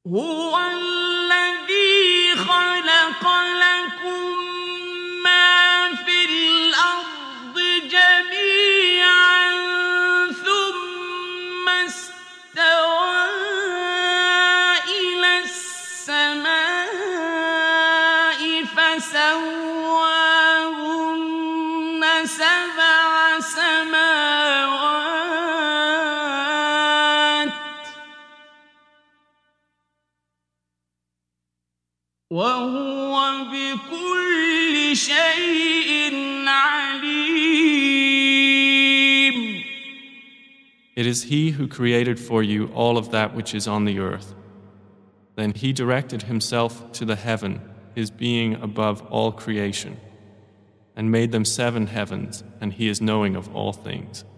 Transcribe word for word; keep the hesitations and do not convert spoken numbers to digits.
هو الذي خلق لكم ما في الأرض جميعا ثم استوى إلى السماء فسواهن سبع سماوات وهو بكل شيء عليم. It is He who created for you all of that which is on the earth. Then He directed Himself to the heaven, His being above all creation, and made them seven heavens, and He is knowing of all things.